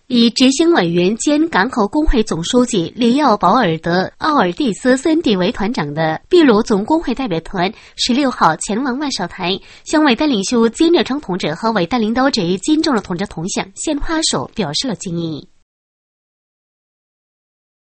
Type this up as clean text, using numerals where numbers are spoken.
以执行委员兼港口工会总书记里奥·保尔德·奥尔蒂斯森蒂为团长的秘鲁总工会代表团16号前往万绍台，向伟大领袖金日成同志和伟大领导者金正日同志铜像献花手，表示了敬意。